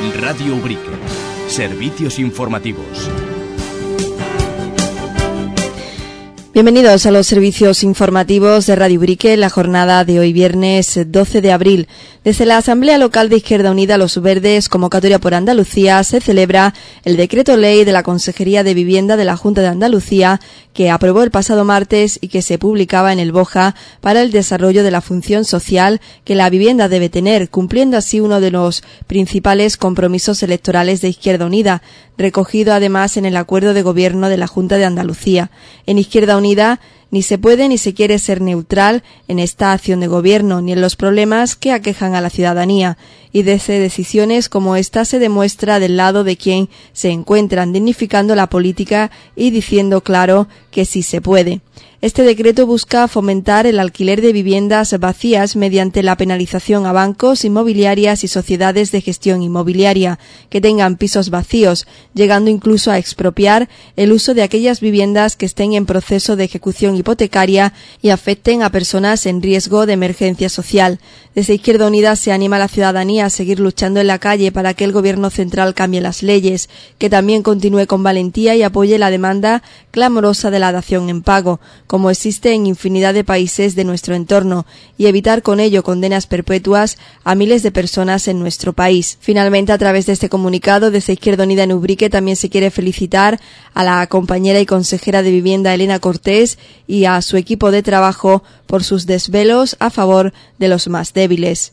Radio Ubrique. Servicios informativos. Bienvenidos a los servicios informativos de Radio Ubrique en la jornada de hoy viernes 12 de abril. Desde la Asamblea Local de Izquierda Unida Los Verdes, convocatoria por Andalucía, se celebra el decreto ley de la Consejería de Vivienda de la Junta de Andalucía que aprobó el pasado martes y que se publicaba en el BOJA para el desarrollo de la función social que la vivienda debe tener, cumpliendo así uno de los principales compromisos electorales de Izquierda Unida, recogido además en el acuerdo de gobierno de la Junta de Andalucía. En Izquierda Unida ni se puede ni se quiere ser neutral en esta acción de gobierno, ni en los problemas que aquejan a la ciudadanía, y desde decisiones como esta se demuestra del lado de quien se encuentran, dignificando la política y diciendo claro que sí se puede. Este decreto busca fomentar el alquiler de viviendas vacías mediante la penalización a bancos, inmobiliarias y sociedades de gestión inmobiliaria que tengan pisos vacíos, llegando incluso a expropiar el uso de aquellas viviendas que estén en proceso de ejecución hipotecaria y afecten a personas en riesgo de emergencia social. Desde Izquierda Unida se anima a la ciudadanía a seguir luchando en la calle para que el Gobierno central cambie las leyes, que también continúe con valentía y apoye la demanda clamorosa de la dación en pago, como existe en infinidad de países de nuestro entorno, y evitar con ello condenas perpetuas a miles de personas en nuestro país. Finalmente, a través de este comunicado, desde Izquierda Unida en Ubrique también se quiere felicitar a la compañera y consejera de Vivienda Elena Cortés y a su equipo de trabajo por sus desvelos a favor de los más débiles.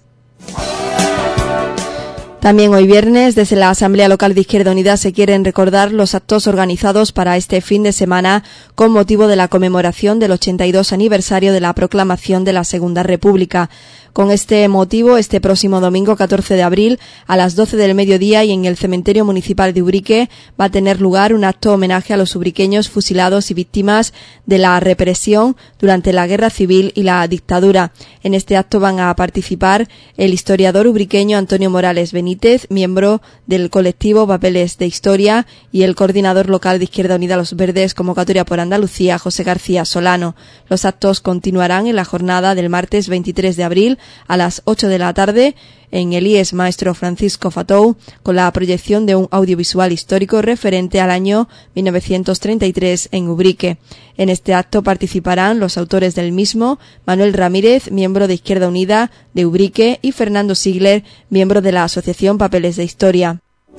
También hoy viernes, desde la Asamblea Local de Izquierda Unida se quieren recordar los actos organizados para este fin de semana con motivo de la conmemoración del 82 aniversario de la proclamación de la Segunda República. Con este motivo, este próximo domingo 14 de abril, a las 12 del mediodía y en el Cementerio Municipal de Ubrique, va a tener lugar un acto homenaje a los ubriqueños fusilados y víctimas de la represión durante la Guerra Civil y la dictadura. En este acto van a participar el historiador ubriqueño Antonio Morales Benítez, miembro del colectivo Papeles de Historia, y el coordinador local de Izquierda Unida Los Verdes, convocatoria por Andalucía, José García Solano. Los actos continuarán en la jornada del martes 23 de abril a las 8 de la tarde en el IES Maestro Francisco Fatou, con la proyección de un audiovisual histórico referente al año 1933 en Ubrique. En este acto participarán los autores del mismo, Manuel Ramírez, miembro de Izquierda Unida de Ubrique, y Fernando Sigler, miembro de la Asociación Papeles de Historia.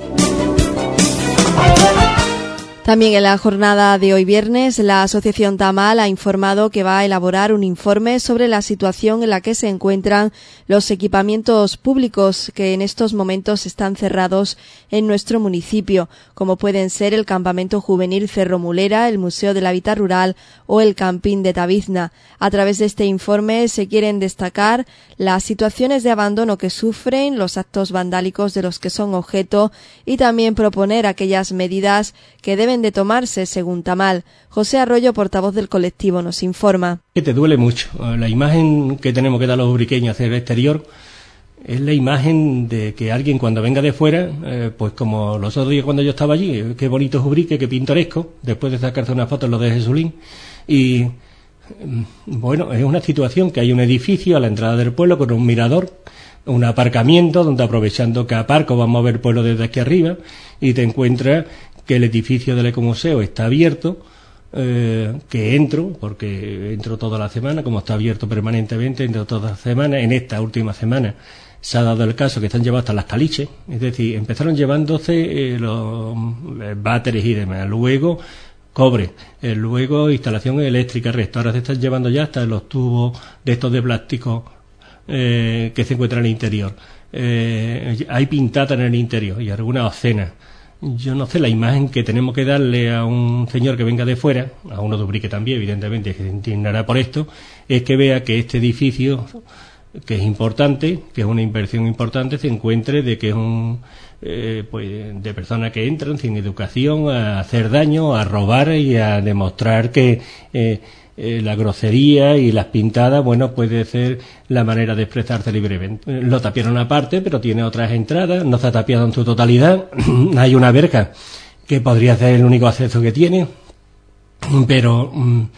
También en la jornada de hoy viernes, la Asociación Tamal ha informado que va a elaborar un informe sobre la situación en la que se encuentran los equipamientos públicos que en estos momentos están cerrados en nuestro municipio, como pueden ser el Campamento Juvenil Cerro Mulera, el Museo del Hábitat Rural o el Camping de Tabizna. A través de este informe se quieren destacar las situaciones de abandono que sufren, los actos vandálicos de los que son objeto y también proponer aquellas medidas que deben de tomarse según Tamal. José Arroyo, portavoz del colectivo, nos informa. Que te duele mucho. La imagen que tenemos que dar los ubriqueños hacia el exterior es la imagen de que alguien cuando venga de fuera, pues como los otros días cuando yo estaba allí, qué bonito es Ubrique, qué pintoresco, después de sacarse una foto en lo de Jesulín, y bueno, es una situación que hay un edificio a la entrada del pueblo con un mirador, un aparcamiento donde aprovechando que aparco vamos a ver el pueblo desde aquí arriba, y te encuentras que el edificio del Ecomuseo está abierto, que entro, porque entro toda la semana, como está abierto permanentemente, entro toda la semana. En esta última semana se ha dado el caso que están llevados hasta las caliches, es decir, empezaron llevándose los váteres y demás, luego cobre, luego instalación eléctrica, resto, ahora se están llevando ya hasta los tubos de estos de plástico que se encuentran en el interior. Hay pintada en el interior y alguna ocena. Yo no sé, la imagen que tenemos que darle a un señor que venga de fuera, a uno de Ubrique también, evidentemente, que se indignará por esto, es que vea que este edificio, que es importante, que es una inversión importante, se encuentre de que es un pues de personas que entran sin educación a hacer daño, a robar y a demostrar que la grosería y las pintadas, bueno, puede ser la manera de expresarse libremente. Lo tapiaron aparte, pero tiene otras entradas, no se ha tapiado en su totalidad. Hay una verja que podría ser el único acceso que tiene, pero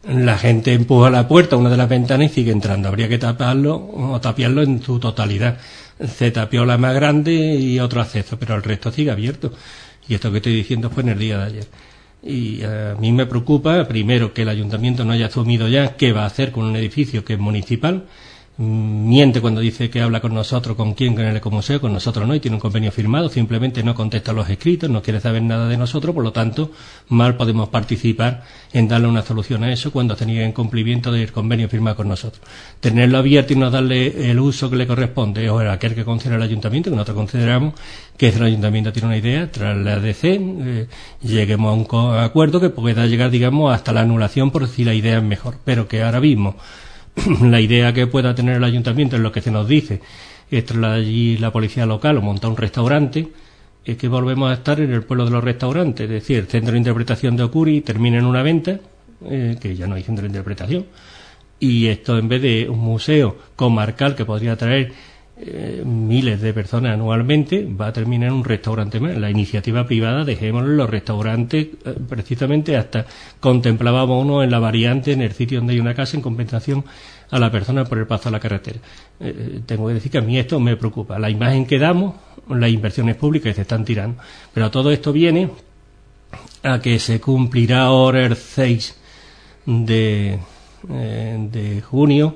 La gente empuja la puerta, una de las ventanas, y sigue entrando. Habría que taparlo o tapiarlo en su totalidad. Se tapió la más grande y otro acceso, pero el resto sigue abierto. Y esto que estoy diciendo fue en el día de ayer. Y a mí me preocupa, primero, que el ayuntamiento no haya asumido ya qué va a hacer con un edificio que es municipal. Miente cuando dice que habla con nosotros, ¿con quién? Con el Ecomuseo, con nosotros no, y tiene un convenio firmado, simplemente no contesta los escritos, no quiere saber nada de nosotros, por lo tanto, mal podemos participar en darle una solución a eso cuando tenía en cumplimiento del convenio firmado con nosotros. Tenerlo abierto y no darle el uso que le corresponde, o aquel que considera el ayuntamiento, que nosotros consideramos que el ayuntamiento tiene una idea, tras la ADC, lleguemos a un acuerdo que pueda llegar, digamos, hasta la anulación por si la idea es mejor, pero que ahora mismo la idea que pueda tener el ayuntamiento es lo que se nos dice, es trasladar allí la policía local o montar un restaurante, es que volvemos a estar en el pueblo de los restaurantes, es decir, el centro de interpretación de Ocuri termina en una venta, que ya no hay centro de interpretación, y esto en vez de un museo comarcal que podría traer miles de personas anualmente, va a terminar en un restaurante más. La iniciativa privada, dejémoslo en los restaurantes, precisamente hasta contemplábamos uno en la variante, en el sitio donde hay una casa, en compensación a la persona por el paso a la carretera. Tengo que decir que a mí esto me preocupa. La imagen que damos, las inversiones públicas que se están tirando. Pero todo esto viene a que se cumplirá ahora el 6 de junio,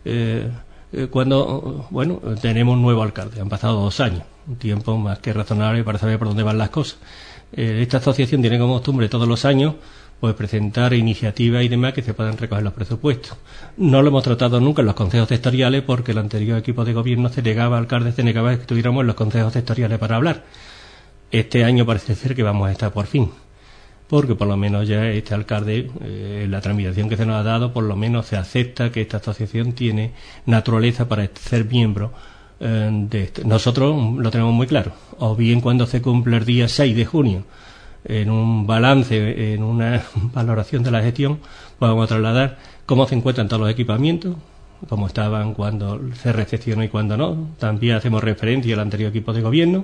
cuando, bueno, tenemos un nuevo alcalde. Han pasado 2 años, un tiempo más que razonable para saber por dónde van las cosas. Esta asociación tiene como costumbre todos los años pues presentar iniciativas y demás que se puedan recoger los presupuestos. No lo hemos tratado nunca en los consejos sectoriales porque el anterior equipo de gobierno se negaba, alcalde se negaba a que estuviéramos en los consejos sectoriales para hablar. Este año parece ser que vamos a estar por fin, porque por lo menos ya este alcalde, la tramitación que se nos ha dado, por lo menos se acepta que esta asociación tiene naturaleza para ser miembro de esto. Nosotros lo tenemos muy claro, o bien cuando se cumple el día 6 de junio, en un balance, en una valoración de la gestión, vamos a trasladar cómo se encuentran todos los equipamientos, cómo estaban cuando se recepcionó y cuando no. También hacemos referencia al anterior equipo de gobierno,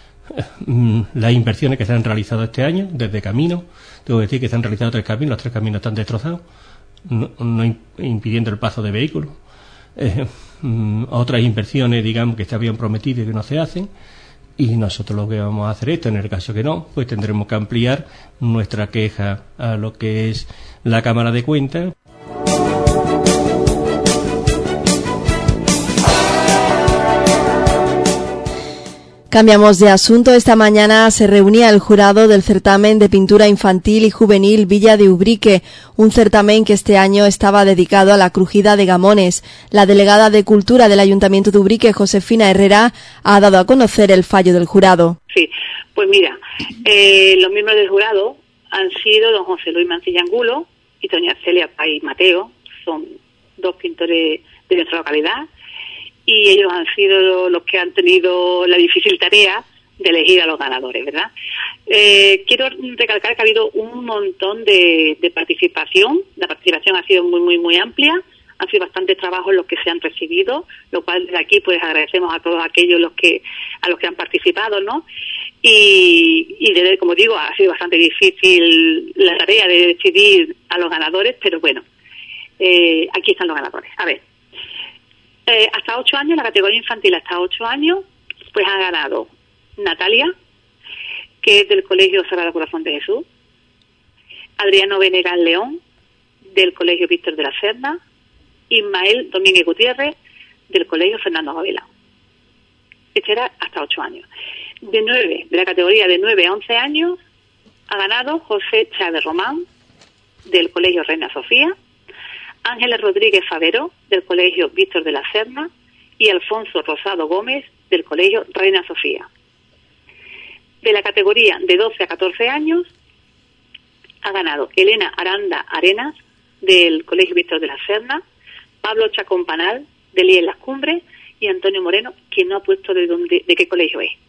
las inversiones que se han realizado este año, desde caminos. Tengo que decir que se han realizado 3 caminos, los 3 caminos están destrozados, no impidiendo el paso de vehículos. Otras inversiones, digamos, que se habían prometido y que no se hacen, y nosotros lo que vamos a hacer esto, en el caso que no, pues tendremos que ampliar nuestra queja a lo que es la Cámara de Cuentas. Cambiamos de asunto. Esta mañana se reunía el jurado del certamen de pintura infantil y juvenil Villa de Ubrique, un certamen que este año estaba dedicado a la crujida de gamones. La delegada de Cultura del Ayuntamiento de Ubrique, Josefina Herrera, ha dado a conocer el fallo del jurado. Sí, pues mira, los miembros del jurado han sido don José Luis Mancilla Angulo y doña Celia Pay Mateo, son 2 pintores de nuestra localidad, y ellos han sido los que han tenido la difícil tarea de elegir a los ganadores, ¿verdad? Quiero recalcar que ha habido un montón de participación. La participación ha sido muy amplia. Han sido bastantes trabajos los que se han recibido, lo cual desde aquí pues agradecemos a todos aquellos a los que han participado, ¿no? Y desde, como digo, ha sido bastante difícil la tarea de decidir a los ganadores, pero bueno, aquí están los ganadores. A ver. Hasta 8 años, la categoría infantil hasta 8 años, pues ha ganado Natalia, que es del Colegio Sagrado Corazón de Jesús, Adriano Venegas León, del Colegio Víctor de la Serna, Ismael Domínguez Gutiérrez, del Colegio Fernando Gavilán. Este era hasta 8 años. De la categoría de 9 a 11 años, ha ganado José Chávez Román, del Colegio Reina Sofía, Ángeles Rodríguez Favero, del Colegio Víctor de la Serna, y Alfonso Rosado Gómez, del Colegio Reina Sofía. De la categoría de 12 a 14 años, ha ganado Elena Aranda Arenas, del Colegio Víctor de la Serna, Pablo Chacón Panal, del IES Las Cumbres, y Antonio Moreno, quien no ha puesto de qué colegio es.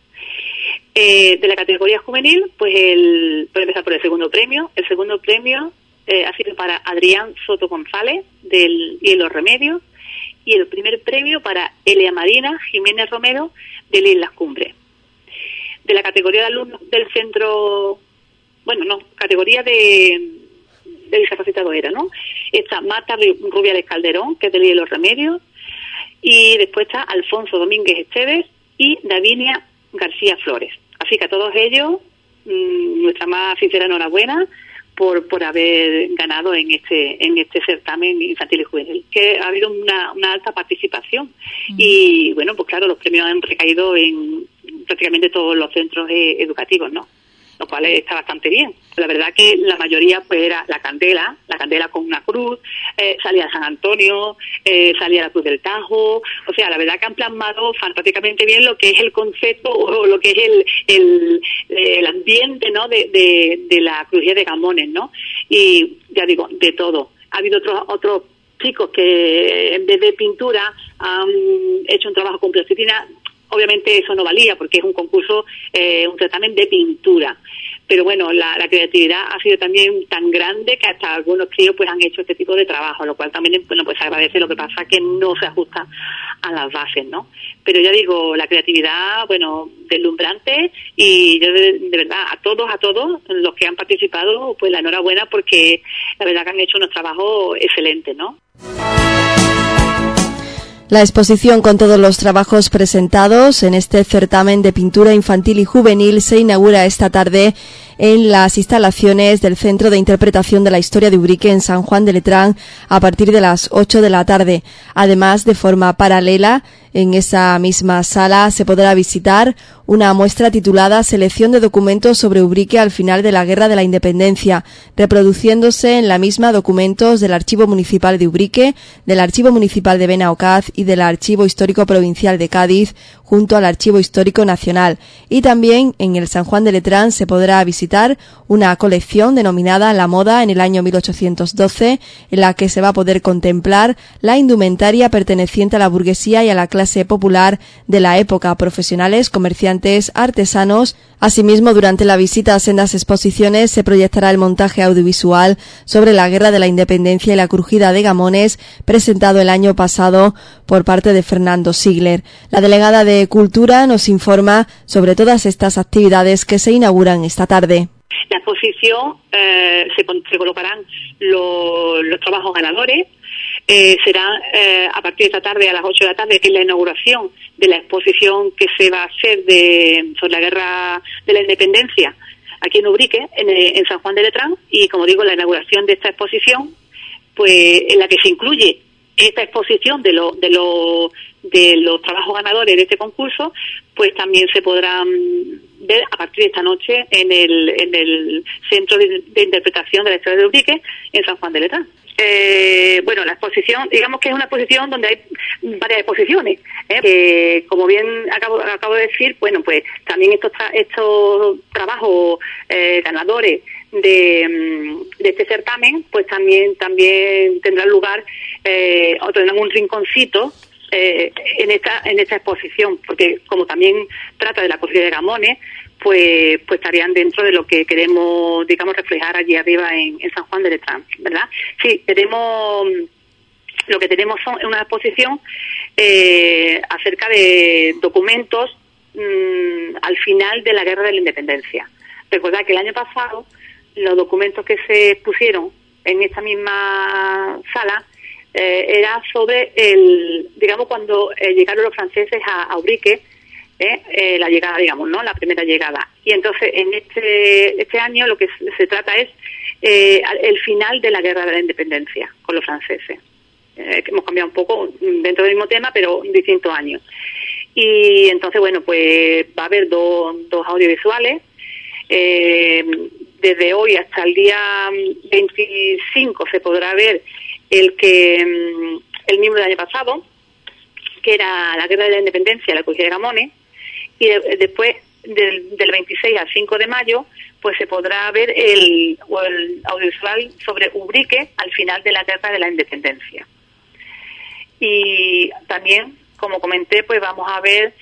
De la categoría juvenil, pues voy a empezar por el segundo premio. El segundo premio ha sido para Adrián Soto González, del IES Los Remedios, y el primer premio para Elia Marina Jiménez Romero, del IES Las Cumbres. De la categoría de alumnos del centro, categoría de discapacitado era, ¿no? está Marta Rubiales Calderón, que es del Los Remedios, y después está Alfonso Domínguez Esteves y Davinia García Flores. Así que a todos ellos, nuestra más sincera enhorabuena por haber ganado en este certamen infantil y juvenil, que ha habido una alta participación. Y bueno, pues claro, los premios han recaído en prácticamente todos los centros educativos, ¿no? Lo cual está bastante bien. La verdad que la mayoría pues era la candela con una cruz, salía San Antonio, salía la Cruz del Tajo. O sea, la verdad que han plasmado fantásticamente bien lo que es el concepto o lo que es el ambiente, ¿no? de la crujía de Gamones, ¿no? Y ya digo, de todo. Ha habido otros chicos que en vez de pintura han hecho un trabajo con plasticina. Obviamente eso no valía porque es un concurso, un certamen de pintura. Pero bueno, la creatividad ha sido también tan grande que hasta algunos críos pues han hecho este tipo de trabajo, lo cual también bueno, pues agradece. Lo que pasa que no se ajusta a las bases, ¿no? Pero ya digo, la creatividad, bueno, deslumbrante, y yo de verdad a todos los que han participado, pues la enhorabuena, porque la verdad que han hecho unos trabajos excelentes, ¿no? La exposición con todos los trabajos presentados en este certamen de pintura infantil y juvenil se inaugura esta tarde en las instalaciones del Centro de Interpretación de la Historia de Ubrique en San Juan de Letrán a partir de las 8 de la tarde. Además, de forma paralela, en esa misma sala se podrá visitar una muestra titulada Selección de documentos sobre Ubrique al final de la Guerra de la Independencia, reproduciéndose en la misma documentos del Archivo Municipal de Ubrique, del Archivo Municipal de Benaocaz y del Archivo Histórico Provincial de Cádiz, junto al Archivo Histórico Nacional. Y también en el San Juan de Letrán se podrá visitar una colección denominada La Moda en el año 1812, en la que se va a poder contemplar la indumentaria perteneciente a la burguesía y a la clase popular de la época, profesionales, comerciantes, artesanos. Asimismo, durante la visita a sendas exposiciones se proyectará el montaje audiovisual sobre la Guerra de la Independencia y la crujida de Gamones, presentado el año pasado por parte de Fernando Sigler. La delegada de Cultura nos informa sobre todas estas actividades que se inauguran esta tarde. La exposición se colocarán los trabajos ganadores. Será a partir de esta tarde, a las 8 de la tarde, que es la inauguración de la exposición que se va a hacer sobre la Guerra de la Independencia aquí en Ubrique, en San Juan de Letrán. Y como digo, la inauguración de esta exposición, pues en la que se incluye esta exposición de los trabajos ganadores de este concurso, pues también se podrán ver a partir de esta noche en el Centro de Interpretación de la Historia de Ubrique en San Juan de Letrán. Bueno, la exposición, digamos que es una exposición donde hay varias exposiciones, que como bien acabo de decir, bueno, pues también estos trabajos ganadores de este certamen, pues también tendrán lugar o tendrán un rinconcito en esta exposición, porque como también trata de la crujía de Gamones, pues estarían dentro de lo que queremos, digamos, reflejar allí arriba en San Juan de Letrán, ¿verdad? Sí, lo que tenemos son una exposición acerca de documentos al final de la Guerra de la Independencia. Recordad que el año pasado los documentos que se pusieron en esta misma sala era sobre digamos, cuando llegaron los franceses a Ubrique, la llegada, digamos, ¿no? La primera llegada. Y entonces en este año lo que se trata es el final de la Guerra de la Independencia con los franceses. Hemos cambiado un poco dentro del mismo tema, pero en distintos años. Y entonces, bueno, pues va a haber dos audiovisuales. Desde hoy hasta el día 25 se podrá ver el mismo del año pasado, que era la Guerra de la Independencia, la crujía de Gamones. Y después del 26 al 5 de mayo, pues se podrá ver el audiovisual sobre Ubrique al final de la Guerra de la Independencia. Y también, como comenté, pues vamos a ver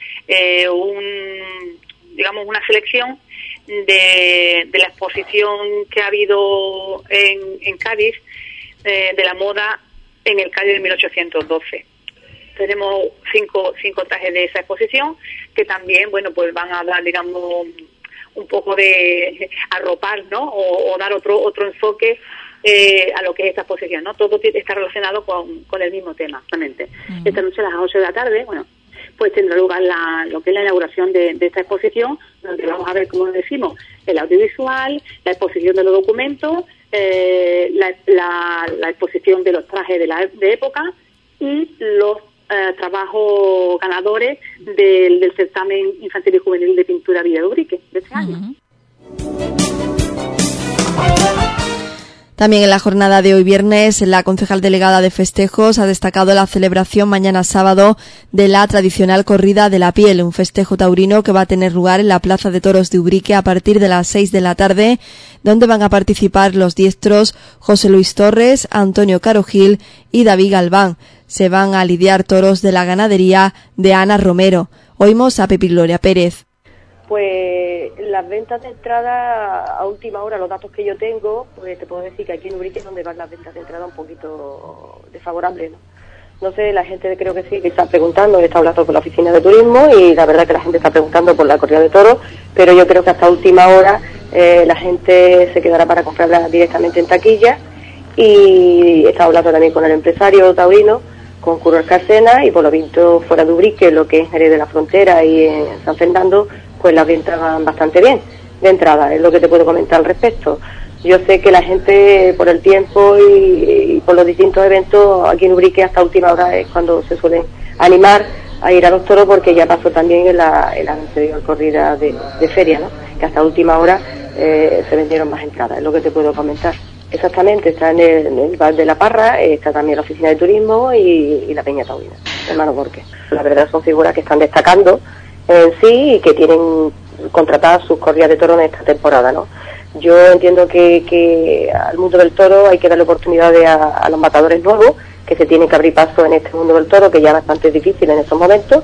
una selección de la exposición que ha habido en Cádiz, de la moda en el Cádiz de 1812. Tenemos cinco trajes de esa exposición que también, bueno, pues van a dar, digamos, un poco de arropar, ¿no? O dar otro enfoque a lo que es esta exposición, ¿no? Todo está relacionado con el mismo tema, realmente. Esta noche a las 8 de la tarde, bueno, pues tendrá lugar lo que es la inauguración de esta exposición, donde vamos a ver, como decimos, el audiovisual, la exposición de los documentos, la exposición de los trajes de época y los trabajos ganadores del certamen infantil y juvenil de pintura Villa de Ubrique de este año. También en la jornada de hoy viernes, la concejal delegada de festejos ha destacado la celebración mañana sábado de la tradicional corrida de la piel, un festejo taurino que va a tener lugar en la Plaza de Toros de Ubrique a partir de las 6 de la tarde, donde van a participar los diestros José Luis Torres, Antonio Caro Gil y David Galván. Se van a lidiar toros de la ganadería de Ana Romero. Oímos a Pepi Gloria Pérez. Pues las ventas de entrada a última hora, los datos que yo tengo, pues te puedo decir que aquí en Ubrique es donde van las ventas de entrada un poquito desfavorables, ¿no? No sé, la gente creo que sí, que está preguntando, está hablando con la oficina de turismo y la verdad que la gente está preguntando por la corrida de toros, pero yo creo que hasta última hora la gente se quedará para comprarla directamente en taquilla y está hablando también con el empresario taurino, con Curro Escarcena y por lo visto fuera de Ubrique, lo que es Jerez de la Frontera y en San Fernando, pues las ventas van bastante bien de entrada, es lo que te puedo comentar al respecto. Yo sé que la gente por el tiempo y por los distintos eventos aquí en Ubrique hasta última hora es cuando se suelen animar a ir a los toros, porque ya pasó también en la anterior corrida de feria, ¿no? Que hasta última hora se vendieron más entradas, es lo que te puedo comentar. Exactamente, está en el bar de La Parra, está también la oficina de turismo y la Peña Taurina, hermano Borque. La verdad son figuras que están destacando en sí y que tienen contratadas sus corridas de toro en esta temporada, ¿no? Yo entiendo que al mundo del toro hay que darle oportunidades a los matadores nuevos, que se tienen que abrir paso en este mundo del toro, que ya es bastante difícil en estos momentos,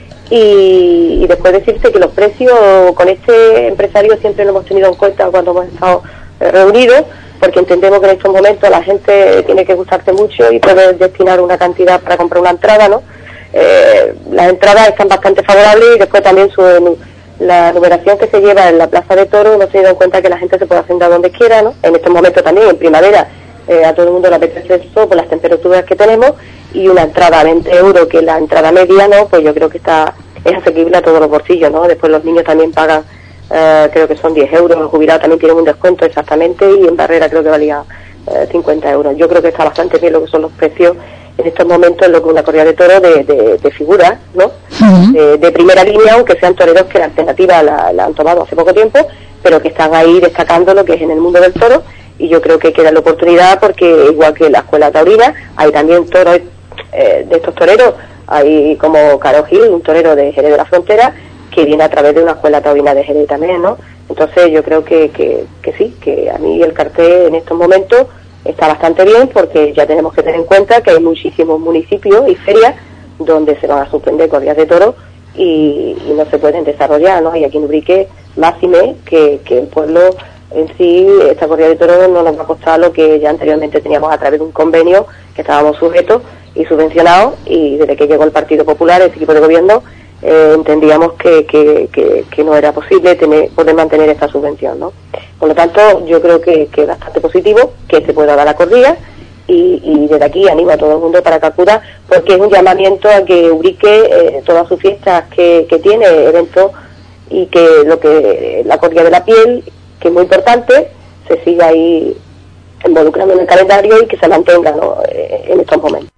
y después decirte que los precios con este empresario siempre lo hemos tenido en cuenta cuando hemos estado reunidos, porque entendemos que en estos momentos la gente tiene que gustarse mucho y poder destinar una cantidad para comprar una entrada, ¿no? Las entradas están bastante favorables y después también la numeración que se lleva en la Plaza de Toros, hemos tenido en cuenta que la gente se puede sentar donde quiera, ¿no? En estos momentos también, en primavera, a todo el mundo le apetece eso por las temperaturas que tenemos, y una entrada a 20 euros, que es la entrada media, ¿no? Pues yo creo que es asequible a todos los bolsillos, ¿no? Después los niños también pagan, creo que son 10 euros, los jubilados también tienen un descuento exactamente, y en Barrera creo que valía 50 euros. Yo creo que está bastante bien lo que son los precios en estos momentos, en lo que una corrida de toros de figuras, ¿no? De primera línea, aunque sean toreros que la alternativa la han tomado hace poco tiempo, pero que están ahí destacando lo que es en el mundo del toro, y yo creo que hay que darle oportunidad, porque igual que en la escuela taurina hay también toros de estos toreros, hay como Caro Gil, un torero de Jerez de la Frontera, que viene a través de una escuela taurina de Jerez también, ¿no? Entonces yo creo que sí, que a mí el cartel en estos momentos está bastante bien, porque ya tenemos que tener en cuenta que hay muchísimos municipios y ferias donde se van a suspender corridas de toros y no se pueden desarrollar, ¿no? Y aquí en Ubrique, máxime que el pueblo en sí, esta corrida de toros no nos va a costar lo que ya anteriormente teníamos a través de un convenio que estábamos sujetos y subvencionados, y desde que llegó el Partido Popular, este equipo de gobierno, entendíamos que no era posible poder mantener esta subvención, ¿no? Por lo tanto, yo creo que es bastante positivo que se pueda dar la corrida, y desde aquí animo a todo el mundo para que acuda, porque es un llamamiento a que Ubrique, todas sus fiestas que tiene, eventos, y que la corrida de la piel, que es muy importante, se siga ahí involucrando en el calendario y que se mantenga, ¿no? En estos momentos.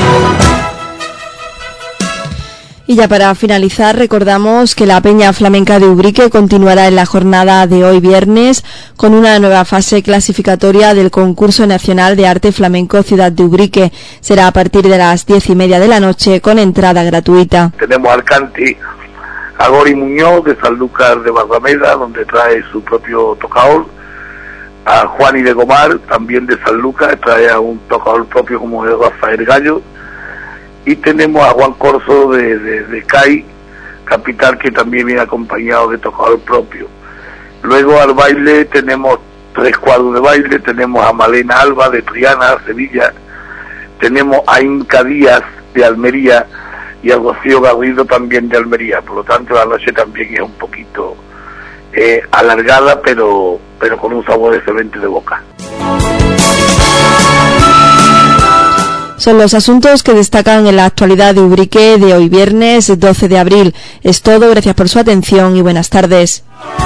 Y ya para finalizar, recordamos que la Peña Flamenca de Ubrique continuará en la jornada de hoy viernes con una nueva fase clasificatoria del concurso nacional de arte flamenco Ciudad de Ubrique. Será a partir de las 10:30 de la noche con entrada gratuita. Tenemos al canti a Gori Muñoz de Sanlúcar de Barrameda, donde trae su propio tocador, a Juani de Gomar, también de Sanlúcar, trae a un tocador propio como es Rafael Gallo, y tenemos a Juan Corso de CAI, capital, que también viene acompañado de tocador propio. Luego al baile tenemos 3 cuadros de baile, tenemos a Malena Alba de Triana, Sevilla, tenemos a Inca Díaz de Almería y a Rocío Garrido también de Almería. Por lo tanto la noche también es un poquito alargada, pero con un sabor excelente de boca. Son los asuntos que destacan en la actualidad de Ubrique de hoy viernes 12 de abril. Es todo, gracias por su atención y buenas tardes.